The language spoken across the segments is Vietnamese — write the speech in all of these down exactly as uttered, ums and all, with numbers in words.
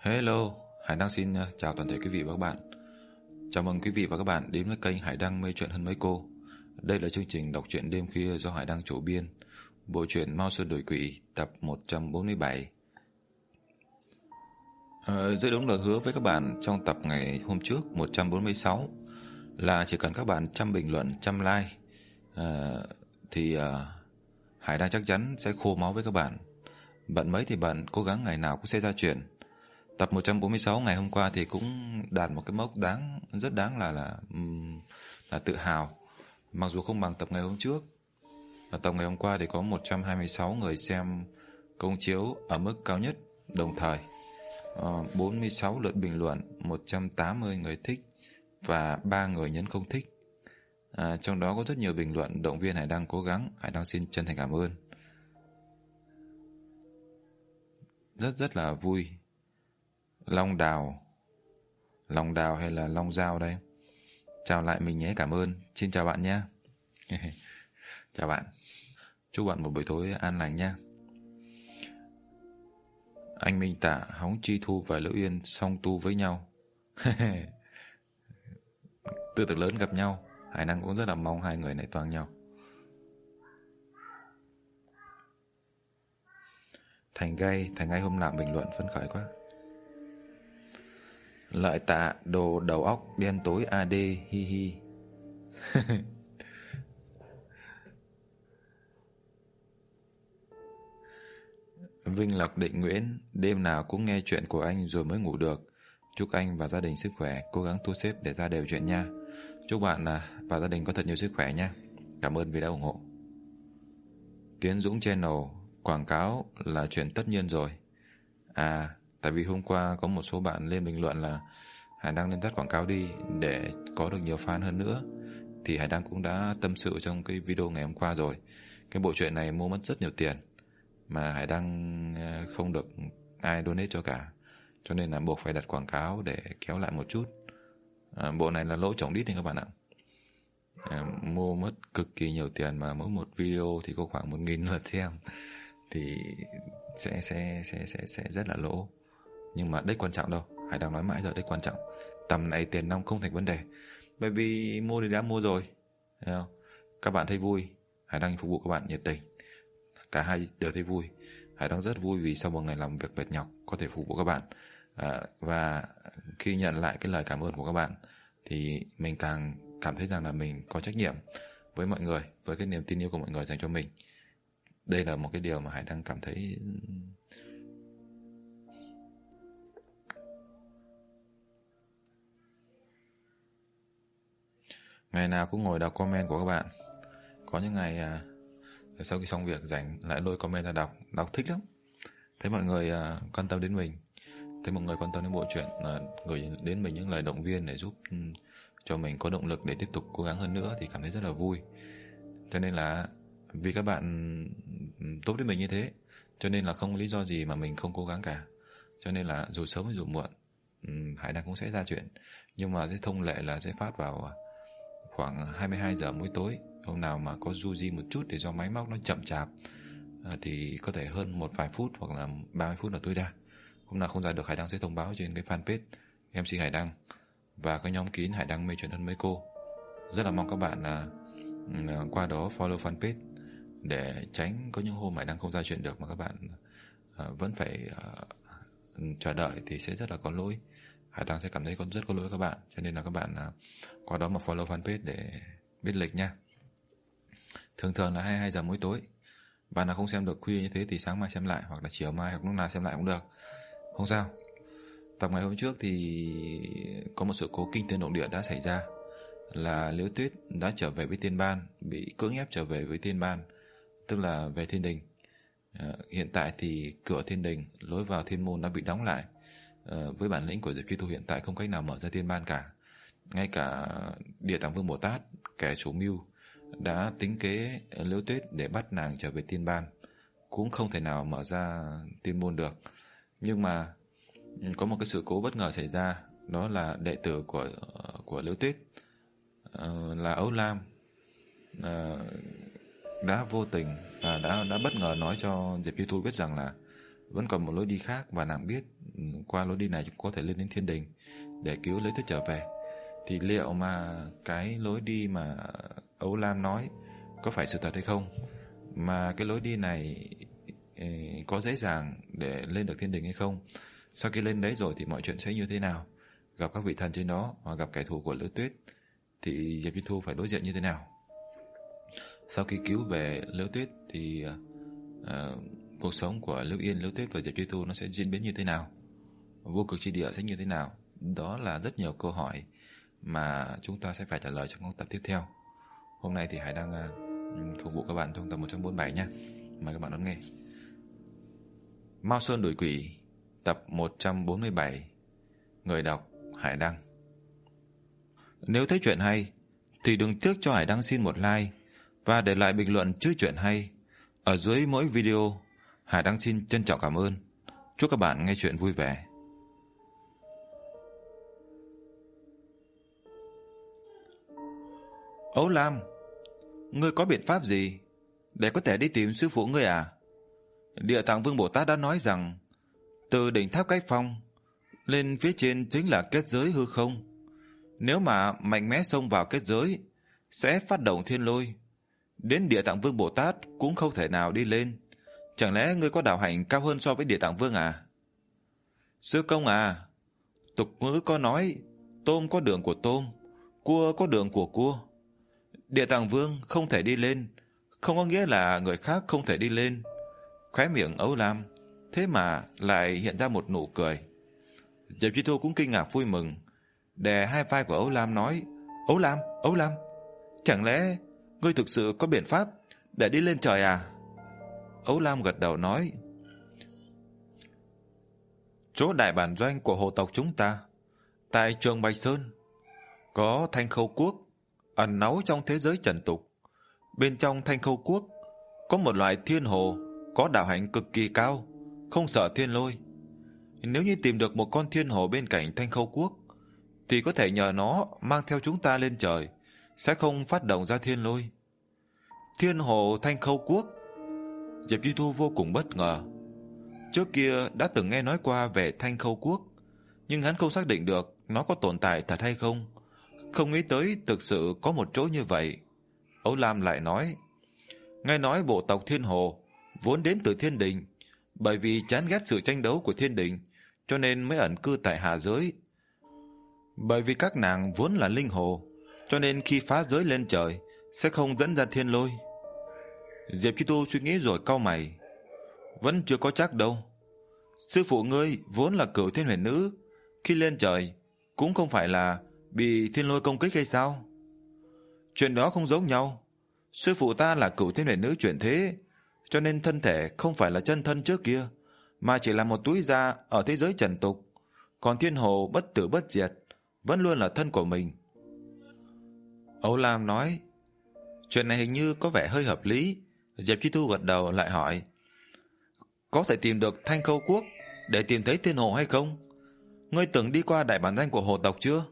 Hello, Hải Đăng xin uh, chào toàn thể quý vị và các bạn. Chào mừng quý vị và các bạn đến với kênh Hải Đăng mê chuyện hơn mấy cô. Đây là chương trình đọc truyện đêm khuya do Hải Đăng chủ biên. Bộ truyện Mao Sơn Đổi Quỷ tập một trăm bốn mươi bảy. Ờ, Giữ đúng lời hứa với các bạn trong tập ngày hôm trước một trăm bốn mươi sáu là chỉ cần các bạn trăm bình luận, trăm like uh, thì uh, Hải Đăng chắc chắn sẽ khô máu với các bạn. Bận mấy thì bận, cố gắng ngày nào cũng sẽ ra chuyện. Tập một trăm bốn mươi sáu ngày hôm qua thì cũng đạt một cái mốc đáng rất đáng là là là tự hào. Mặc dù không bằng tập ngày hôm trước. Ở tập ngày hôm qua thì có một trăm hai mươi sáu người xem công chiếu ở mức cao nhất đồng thời. Uh, bốn mươi sáu lượt bình luận, một trăm tám mươi người thích và ba người nhấn không thích. À, trong đó có rất nhiều bình luận động viên Hải Đăng cố gắng. Hải Đăng xin chân thành cảm ơn. Rất rất là vui. Long đào Long đào hay là long dao đây? Chào lại mình nhé, cảm ơn. Xin chào bạn nhé. Chào bạn. Chúc bạn một buổi tối an lành nha. Anh Minh Tả hóng Chi Thu và Lữ Yên song tu với nhau. Tư tưởng lớn gặp nhau. Hải Đăng cũng rất là mong hai người này toang nhau. Thành Gai Thành Gai hôm nào bình luận phấn khởi quá. Lợi Tạ đồ đầu óc đen tối a đê hi hi. Vinh Lộc Định Nguyễn đêm nào cũng nghe chuyện của anh rồi mới ngủ được. Chúc anh và gia đình sức khỏe, cố gắng thu xếp để ra đều chuyện nha. Chúc bạn và gia đình có thật nhiều sức khỏe nha. Cảm ơn vì đã ủng hộ. Tiến Dũng Channel quảng cáo là chuyện tất nhiên rồi. À, tại vì hôm qua có một số bạn lên bình luận là Hải Đăng nên tắt quảng cáo đi để có được nhiều fan hơn nữa. Thì Hải Đăng cũng đã tâm sự trong cái video ngày hôm qua rồi. Cái bộ truyện này mua mất rất nhiều tiền mà Hải Đăng không được ai donate cho cả, cho nên là buộc phải đặt quảng cáo để kéo lại một chút. à, Bộ này là lỗ chổng đít nha các bạn ạ. à, Mua mất cực kỳ nhiều tiền mà mỗi một video thì có khoảng một nghìn lượt xem thì sẽ, sẽ, sẽ, sẽ, sẽ rất là lỗ. Nhưng mà đấy quan trọng đâu, Hải Đăng nói mãi rồi, đấy quan trọng. Tầm này tiền nong không thành vấn đề, bởi vì mua thì đã mua rồi, thấy không? Các bạn thấy vui, Hải Đăng phục vụ các bạn nhiệt tình, cả hai đều thấy vui. Hải Đăng rất vui vì sau một ngày làm việc mệt nhọc có thể phục vụ các bạn. à, Và khi nhận lại cái lời cảm ơn của các bạn thì mình càng cảm thấy rằng là mình có trách nhiệm với mọi người, với cái niềm tin yêu của mọi người dành cho mình. Đây là một cái điều mà Hải Đăng cảm thấy ngày nào cũng ngồi đọc comment của các bạn. Có những ngày à, sau khi xong việc rảnh lại lôi comment ra đọc, đọc thích lắm. Thấy mọi người à, quan tâm đến mình, thấy mọi người quan tâm đến bộ truyện, à, gửi đến mình những lời động viên để giúp um, cho mình có động lực để tiếp tục cố gắng hơn nữa thì cảm thấy rất là vui. Cho nên là vì các bạn tốt với mình như thế, cho nên là không có lý do gì mà mình không cố gắng cả. Cho nên là dù sớm hay dù muộn, um, Hải Đăng cũng sẽ ra chuyện. Nhưng mà cái thông lệ là sẽ phát vào khoảng hai mươi hai giờ mỗi tối. Hôm nào mà có du di một chút để do máy móc nó chậm chạp à, thì có thể hơn một vài phút hoặc là ba mươi phút là tối đa. Hôm nào không ra được, Hải Đăng sẽ thông báo trên cái fanpage em xê Hải Đăng và cái nhóm kín Hải Đăng mê chuyện hơn mấy cô. Rất là mong các bạn là uh, qua đó follow fanpage để tránh có những hôm Hải Đăng không ra chuyện được mà các bạn uh, vẫn phải uh, chờ đợi thì sẽ rất là có lỗi. Hải Đăng sẽ cảm thấy con rất có lỗi các bạn, cho nên là các bạn uh, qua đó mà follow fanpage để biết lịch nha. Thường thường là hai mươi hai giờ mỗi tối. Bạn nào không xem được khuya như thế thì sáng mai xem lại, hoặc là chiều mai, hoặc lúc nào xem lại cũng được, không sao. Tập ngày hôm trước thì có một sự cố kinh thiên động địa đã xảy ra, là Liễu Tuyết đã trở về với Tiên Ban, bị cưỡng ép trở về với Tiên Ban, tức là về Thiên Đình. à, Hiện tại thì cửa Thiên Đình, lối vào Thiên Môn đã bị đóng lại. à, Với bản lĩnh của Diệp Chi Thu hiện tại không cách nào mở ra Tiên Ban cả. Ngay cả Địa Tạng Vương Bồ Tát, kẻ chủ mưu đã tính kế Liễu Tuyết để bắt nàng trở về Tiên Ban, cũng không thể nào mở ra Tiên Môn được. Nhưng mà có một cái sự cố bất ngờ xảy ra, đó là đệ tử của của Liễu Tuyết, uh, là Ấu Lam, uh, đã vô tình à, đã đã bất ngờ nói cho Diệp Chi Thu biết rằng là vẫn còn một lối đi khác, và nàng biết qua lối đi này chúng có thể lên đến thiên đình để cứu Liễu Tuyết trở về. Thì liệu mà cái lối đi mà Âu Lam nói có phải sự thật hay không? Mà cái lối đi này có dễ dàng để lên được thiên đình hay không? Sau khi lên đấy rồi thì mọi chuyện sẽ như thế nào? Gặp các vị thần trên đó hoặc gặp kẻ thù của Liễu Tuyết thì Diệp Chi Thu phải đối diện như thế nào? Sau khi cứu về Liễu Tuyết thì uh, cuộc sống của Lưu Yên, Liễu Tuyết và Diệp Chi Thu nó sẽ diễn biến như thế nào? Vô cực chi địa sẽ như thế nào? Đó là rất nhiều câu hỏi mà chúng ta sẽ phải trả lời trong các tập tiếp theo. Hôm nay thì Hải đang uh, phục vụ các bạn trong tập một trăm bốn mươi bảy nhé. Mời các bạn đón nghe. Mao Sơn đuổi quỷ, tập một trăm bốn mươi bảy. Người đọc Hải Đăng. Nếu thấy chuyện hay thì đừng tiếc cho Hải Đăng xin một like và để lại bình luận chữ chuyện hay ở dưới mỗi video. Hải Đăng xin trân trọng cảm ơn. Chúc các bạn nghe chuyện vui vẻ. Ấu Lam, ngươi có biện pháp gì để có thể đi tìm sư phụ ngươi à? Địa Tạng Vương Bồ Tát đã nói rằng từ đỉnh tháp Cách Phong lên phía trên chính là kết giới hư không. Nếu mà mạnh mẽ xông vào kết giới sẽ phát động thiên lôi, đến Địa Tạng Vương Bồ Tát cũng không thể nào đi lên. Chẳng lẽ ngươi có đạo hạnh cao hơn so với Địa Tạng Vương à? Sư công à, tục ngữ có nói tôm có đường của tôm, cua có đường của cua. Địa Tạng Vương không thể đi lên không có nghĩa là người khác không thể đi lên. Khóe miệng Ấu Lam thế mà lại hiện ra một nụ cười. Diệp Chi Thu cũng kinh ngạc vui mừng, đè hai vai của Ấu Lam nói: Ấu Lam, Ấu Lam, chẳng lẽ ngươi thực sự có biện pháp để đi lên trời à? Ấu Lam gật đầu nói: chỗ đại bản doanh của hồ tộc chúng ta tại Trường Bạch Sơn có Thanh Khâu Quốc ẩn náu trong thế giới trần tục. Bên trong Thanh Khâu Quốc có một loại thiên hồ có đạo hạnh cực kỳ cao, không sợ thiên lôi. Nếu như tìm được một con thiên hồ bên cạnh Thanh Khâu Quốc thì có thể nhờ nó mang theo chúng ta lên trời, sẽ không phát động ra thiên lôi. Thiên hồ Thanh Khâu Quốc? Diệp Chi Thu vô cùng bất ngờ. Trước kia đã từng nghe nói qua về Thanh Khâu Quốc, nhưng hắn không xác định được nó có tồn tại thật hay không. Không nghĩ tới thực sự có một chỗ như vậy. Ấu Lam lại nói: nghe nói bộ tộc thiên hồ vốn đến từ thiên đình, bởi vì chán ghét sự tranh đấu của thiên đình cho nên mới ẩn cư tại hạ giới. Bởi vì các nàng vốn là linh hồ, cho nên khi phá giới lên trời sẽ không dẫn ra thiên lôi. Diệp Chi Tu suy nghĩ rồi cau mày: vẫn chưa có chắc đâu. Sư phụ ngươi vốn là Cửu Thiên Huyền Nữ, khi lên trời cũng không phải là bị thiên lôi công kích hay sao? Chuyện đó không giống nhau. Sư phụ ta là Cửu Thiên Huyền Nữ chuyển thế, cho nên thân thể không phải là chân thân trước kia, mà chỉ là một túi da ở thế giới trần tục. Còn thiên hồ bất tử bất diệt vẫn luôn là thân của mình. Âu Lam nói: chuyện này hình như có vẻ hơi hợp lý. Diệp Chi Thu gật đầu lại hỏi: có thể tìm được Thanh Khâu Quốc để tìm thấy thiên hồ hay không? Ngươi từng đi qua đại bản doanh của hồ tộc chưa?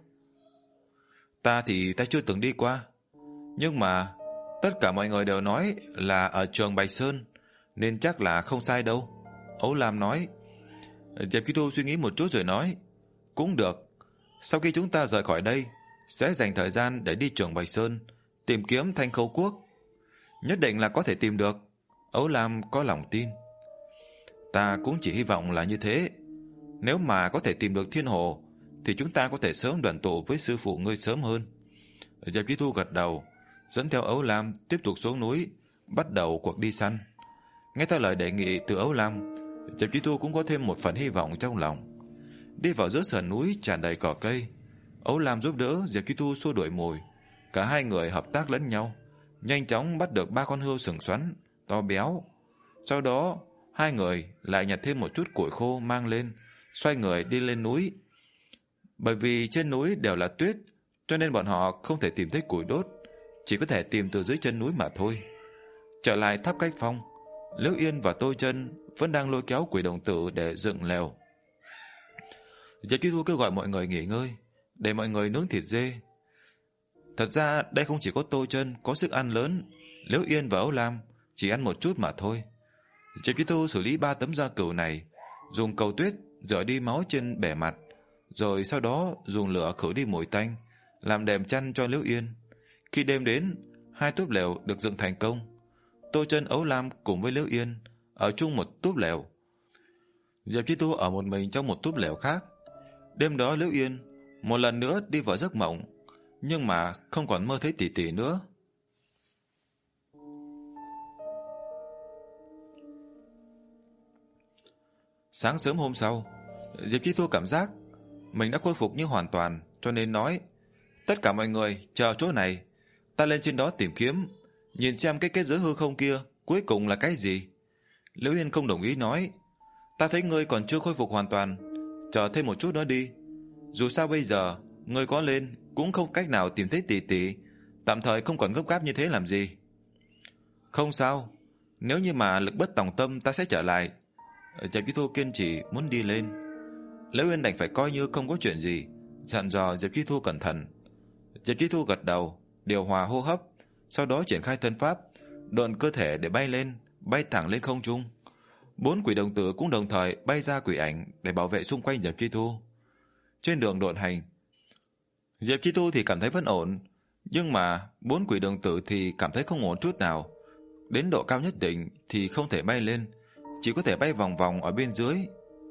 Ta thì ta chưa từng đi qua, nhưng mà tất cả mọi người đều nói là ở Trường Bạch Sơn, nên chắc là không sai đâu. Ấu Lam nói. Diệp Chi Thu suy nghĩ một chút rồi nói: cũng được, sau khi chúng ta rời khỏi đây sẽ dành thời gian để đi Trường Bạch Sơn tìm kiếm Thanh Khâu Quốc. Nhất định là có thể tìm được. Ấu Lam có lòng tin. Ta cũng chỉ hy vọng là như thế. Nếu mà có thể tìm được thiên hồ thì chúng ta có thể sớm đoàn tụ với sư phụ ngươi sớm hơn. Diệp Chi Thu gật đầu, dẫn theo Ấu Lam tiếp tục xuống núi, bắt đầu cuộc đi săn. Nghe theo lời đề nghị từ Ấu Lam, Diệp Chi Thu cũng có thêm một phần hy vọng trong lòng. Đi vào giữa sườn núi tràn đầy cỏ cây, Ấu Lam giúp đỡ Diệp Chi Thu xua đuổi mồi. Cả hai người hợp tác lẫn nhau, nhanh chóng bắt được ba con hươu sừng xoắn to béo. Sau đó hai người lại nhặt thêm một chút củi khô mang lên, xoay người đi lên núi. Bởi vì trên núi đều là tuyết, cho nên bọn họ không thể tìm thấy củi đốt, chỉ có thể tìm từ dưới chân núi mà thôi. Trở lại tháp Cách Phong, Liễu Yên và Tô Chân vẫn đang lôi kéo Quỷ Đồng Tử để dựng lều. Diệp Chi Thu kêu gọi mọi người nghỉ ngơi, để mọi người nướng thịt dê. Thật ra đây không chỉ có Tô Chân có sức ăn lớn, Liễu Yên và Ấu Lam chỉ ăn một chút mà thôi. Diệp Chi Thu xử lý ba tấm da cừu này, dùng cầu tuyết rửa đi máu trên bề mặt, rồi sau đó dùng lửa khử đi mùi tanh, làm đệm chăn cho Liễu Yên. Khi đêm đến, hai túp lều được dựng thành công. Tô Chân, Ấu Lam cùng với Liễu Yên ở chung một túp lều. Diệp Chi Thu ở một mình trong một túp lều khác. Đêm đó Liễu Yên một lần nữa đi vào giấc mộng, nhưng mà không còn mơ thấy tỷ tỷ nữa. Sáng sớm hôm sau, Diệp Chi Thu cảm giác mình đã khôi phục như hoàn toàn, cho nên nói: tất cả mọi người chờ chỗ này, ta lên trên đó tìm kiếm, nhìn xem cái kết giới hư không kia cuối cùng là cái gì. Liễu Yên không đồng ý, nói: ta thấy ngươi còn chưa khôi phục hoàn toàn, chờ thêm một chút nữa đi. Dù sao bây giờ ngươi có lên cũng không cách nào tìm thấy tỷ tỷ, tạm thời không còn gấp gáp như thế làm gì. Không sao, nếu như mà lực bất tòng tâm ta sẽ trở lại. Diệp Chi Thu kiên trì muốn đi lên. Liễu Yên đành phải coi như không có chuyện gì, dặn dò Diệp Chi Thu cẩn thận. Diệp Chi Thu gật đầu, điều hòa hô hấp, sau đó triển khai thân pháp, độn cơ thể để bay lên, bay thẳng lên không trung. Bốn quỷ đồng tử cũng đồng thời bay ra quỷ ảnh để bảo vệ xung quanh Diệp Chi Thu. Trên đường độn hành, Diệp Chi Thu thì cảm thấy vẫn ổn, nhưng mà bốn quỷ đồng tử thì cảm thấy không ổn chút nào. Đến độ cao nhất định thì không thể bay lên, chỉ có thể bay vòng vòng ở bên dưới.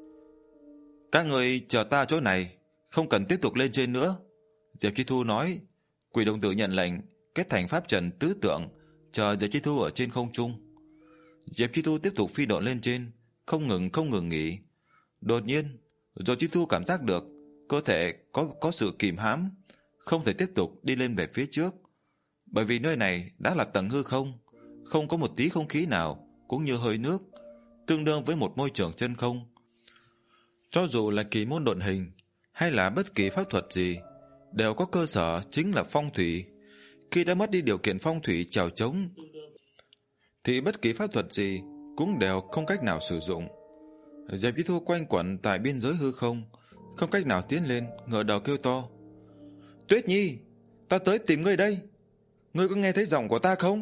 Các người chờ ta ở chỗ này, không cần tiếp tục lên trên nữa, Diệp Chi Thu nói. Quỷ đồng tử nhận lệnh, kết thành pháp trận tứ tượng, chờ Diệp Chi Thu ở trên không trung. Diệp Chi Thu tiếp tục phi độn lên trên, không ngừng không ngừng nghỉ. Đột nhiên, Diệp Chi Thu cảm giác được cơ thể có có sự kìm hãm, không thể tiếp tục đi lên về phía trước, bởi vì nơi này đã là tầng hư không, không có một tí không khí nào, cũng như hơi nước, tương đương với một môi trường chân không. Cho dù là kỳ môn độn hình hay là bất kỳ pháp thuật gì, đều có cơ sở chính là phong thủy. Khi đã mất đi điều kiện phong thủy chèo chống, thì bất kỳ pháp thuật gì cũng đều không cách nào sử dụng. Diệp Chi Thu quanh quẩn tại biên giới hư không, không cách nào tiến lên, ngửa đầu kêu to: Tuyết Nhi, ta tới tìm ngươi đây, ngươi có nghe thấy giọng của ta không?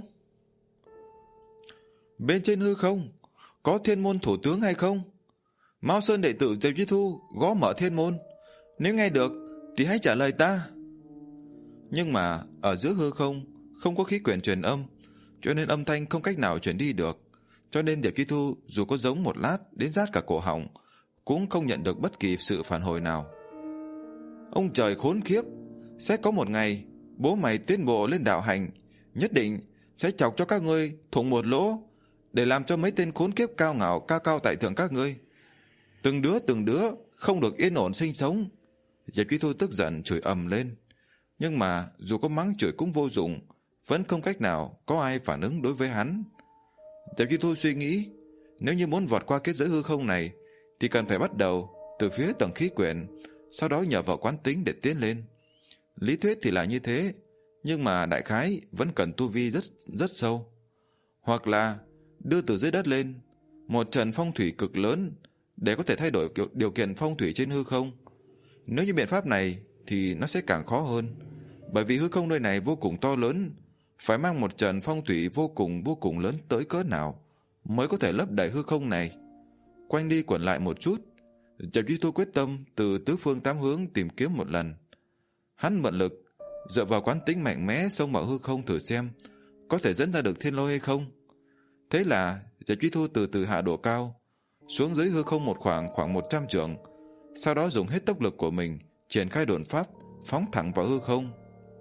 Bên trên hư không có thiên môn thủ tướng hay không? Mao Sơn đệ tử Diệp Chi Thu gõ mở thiên môn, nếu nghe được thì hãy trả lời ta. Nhưng mà ở giữa hư không không có khí quyển truyền âm, cho nên âm thanh không cách nào truyền đi được, cho nên Diệp Chi Thu dù có giống một lát đến rát cả cổ họng, cũng không nhận được bất kỳ sự phản hồi nào. Ông trời khốn kiếp, sẽ có một ngày bố mày tiến bộ lên đạo hành, nhất định sẽ chọc cho các ngươi thủng một lỗ, để làm cho mấy tên khốn kiếp cao ngạo cao cao tại thượng các ngươi từng đứa từng đứa không được yên ổn sinh sống. Diệp Chi Thu tức giận chửi ầm lên, nhưng mà dù có mắng chửi cũng vô dụng, vẫn không cách nào có ai phản ứng đối với hắn. Diệp Chi Thu suy nghĩ, nếu như muốn vọt qua kết giới hư không này thì cần phải bắt đầu từ phía tầng khí quyển, sau đó nhờ vào quán tính để tiến lên. Lý thuyết thì là như thế, nhưng mà đại khái vẫn cần tu vi rất rất sâu, hoặc là đưa từ dưới đất lên một trận phong thủy cực lớn để có thể thay đổi điều kiện phong thủy trên hư không. Nếu như biện pháp này thì nó sẽ càng khó hơn, bởi vì hư không nơi này vô cùng to lớn, phải mang một trận phong thủy vô cùng vô cùng lớn tới cỡ nào mới có thể lấp đầy hư không này. Quanh đi quẩn lại một chút, Diệp Chi Thu quyết tâm từ tứ phương tám hướng tìm kiếm một lần. Hắn mượn lực, dựa vào quán tính mạnh mẽ xông vào hư không thử xem có thể dẫn ra được thiên lôi hay không. Thế là Diệp Chi Thu từ từ hạ độ cao xuống dưới hư không một khoảng khoảng một trăm trượng, sau đó dùng hết tốc lực của mình triển khai độn pháp, phóng thẳng vào hư không.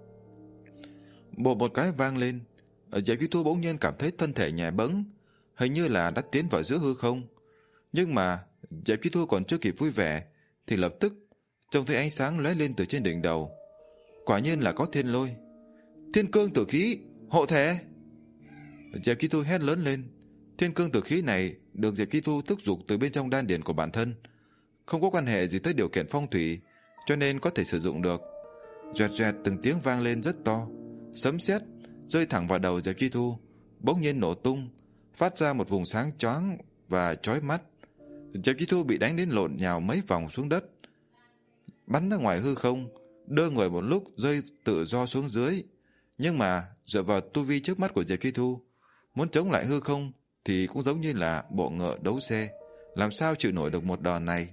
Bộ một cái vang lên, Diệp Chi Thu bỗng nhiên cảm thấy thân thể nhẹ bẫng, hình như là đã tiến vào giữa hư không. Nhưng mà Diệp Chi Thu còn chưa kịp vui vẻ thì lập tức trông thấy ánh sáng lóe lên từ trên đỉnh đầu. Quả nhiên là có thiên lôi. Thiên cương tử khí, hộ thể! Diệp Chi Thu hét lớn lên. Thiên cương tử khí này được Diệp Chi Thu thúc giục từ bên trong đan điền của bản thân, không có quan hệ gì tới điều kiện phong thủy, cho nên có thể sử dụng được. Doẹt doẹt từng tiếng vang lên rất to, sấm sét rơi thẳng vào đầu Diệp Chi Thu, bỗng nhiên nổ tung, phát ra một vùng sáng choáng và chói mắt. Diệp Chi Thu bị đánh đến lộn nhào mấy vòng xuống đất, bắn ra ngoài hư không, đơ người một lúc rơi tự do xuống dưới. Nhưng mà dựa vào tu vi trước mắt của Diệp Chi Thu, muốn chống lại hư không thì cũng giống như là bộ ngựa đấu xe, làm sao chịu nổi được một đòn này.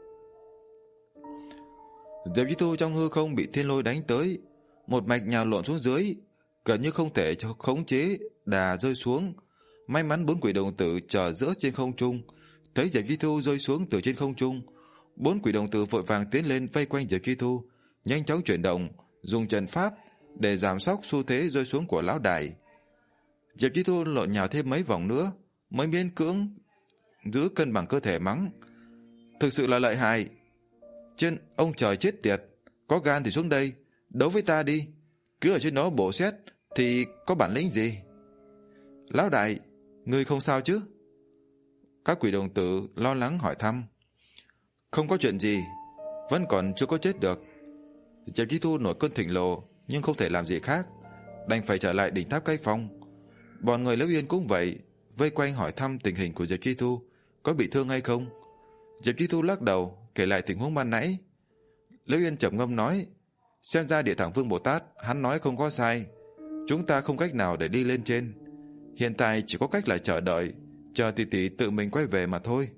Diệp Chi Thu trong hư không bị thiên lôi đánh tới, một mạch nhào lộn xuống dưới, gần như không thể khống chế, đà rơi xuống. May mắn bốn quỷ đồng tử chờ giữa trên không trung, thấy Diệp Chi Thu rơi xuống từ trên không trung, bốn quỷ đồng tử vội vàng tiến lên vây quanh Diệp Chi Thu, nhanh chóng chuyển động, dùng trận pháp để giảm sóc xu thế rơi xuống của lão đại. Diệp Chi Thu lộn nhào thêm mấy vòng nữa mới miễn cưỡng giữ cân bằng cơ thể, mắng: thực sự là lợi hại. Trên ông trời chết tiệt, có gan thì xuống đây đấu với ta đi, cứ ở trên đó bổ xét thì có bản lĩnh gì. Lão đại, ngươi không sao chứ? Các quỷ đồng tử lo lắng hỏi thăm. Không có chuyện gì, vẫn còn chưa có chết được. Diệp Chi Thu nổi cơn thịnh nộ nhưng không thể làm gì khác, đành phải trở lại đỉnh tháp Cái Phong. Bọn người Liễu Yên cũng vậy, vây quanh hỏi thăm tình hình của Diệp Chi Thu có bị thương hay không. Diệp Chi Thu lắc đầu kể lại tình huống ban nãy. Liễu Yên trầm ngâm nói: xem ra Địa Tạng Vương Bồ Tát hắn nói không có sai, chúng ta không cách nào để đi lên trên, hiện tại chỉ có cách là chờ đợi, chờ tỷ tỷ tự mình quay về mà thôi.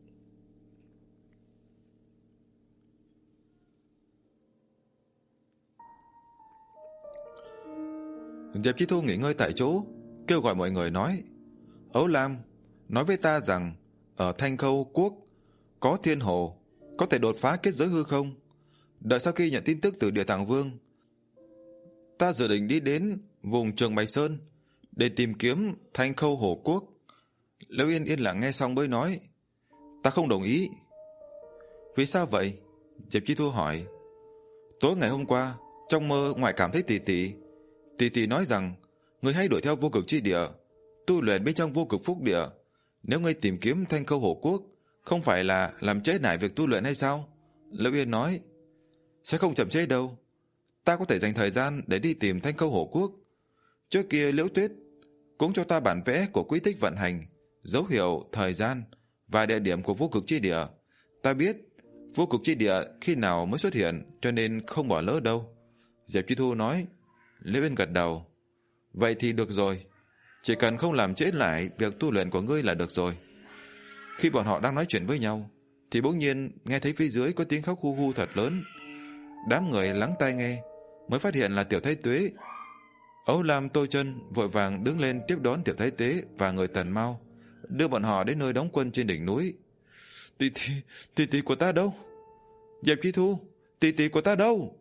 Diệp Chi Thu nghỉ ngơi tại chỗ, kêu gọi mọi người nói: Ấu Lam, nói với ta rằng ở Thanh Khâu Quốc có thiên hồ, có thể đột phá kết giới hư không. Đợi sau khi nhận tin tức từ Địa Tạng Vương, ta dự định đi đến vùng Trường Bạch Sơn để tìm kiếm Thanh Khâu Hồ Quốc. Liễu Yên yên lặng nghe xong mới nói: ta không đồng ý. Vì sao vậy? Diệp Chi Thu hỏi. Tối ngày hôm qua, trong mơ ngoại cảm thấy tỷ tỷ. Tỷ tỷ nói rằng ngươi hãy đuổi theo vô cực chi địa, tu luyện bên trong vô cực phúc địa. Nếu ngươi tìm kiếm Thanh Khâu Hồ Quốc, không phải là làm trễ nải việc tu luyện hay sao? Liễu Yên nói: sẽ không chậm trễ đâu, ta có thể dành thời gian để đi tìm Thanh Khâu Hồ Quốc. Trước kia Liễu Tuyết cũng cho ta bản vẽ của quy tích vận hành, dấu hiệu, thời gian và địa điểm của vô cực chi địa. Ta biết vô cực chi địa khi nào mới xuất hiện, cho nên không bỏ lỡ đâu. Diệp Chi Thu nói. Liễu Yên gật đầu. Vậy thì được rồi, chỉ cần không làm trễ lại việc tu luyện của ngươi là được rồi. Khi bọn họ đang nói chuyện với nhau thì bỗng nhiên nghe thấy phía dưới có tiếng khóc hu hu thật lớn. Đám người lắng tai nghe mới phát hiện là Tiểu Thái Tuế. Ấu Lam, Tô Chân vội vàng đứng lên tiếp đón Tiểu Thái Tuế và người Tần Mao, đưa bọn họ đến nơi đóng quân trên đỉnh núi. Tỷ tỷ, tỷ tỷ của ta đâu? Diệp Chi Thu, tỷ tỷ của ta đâu?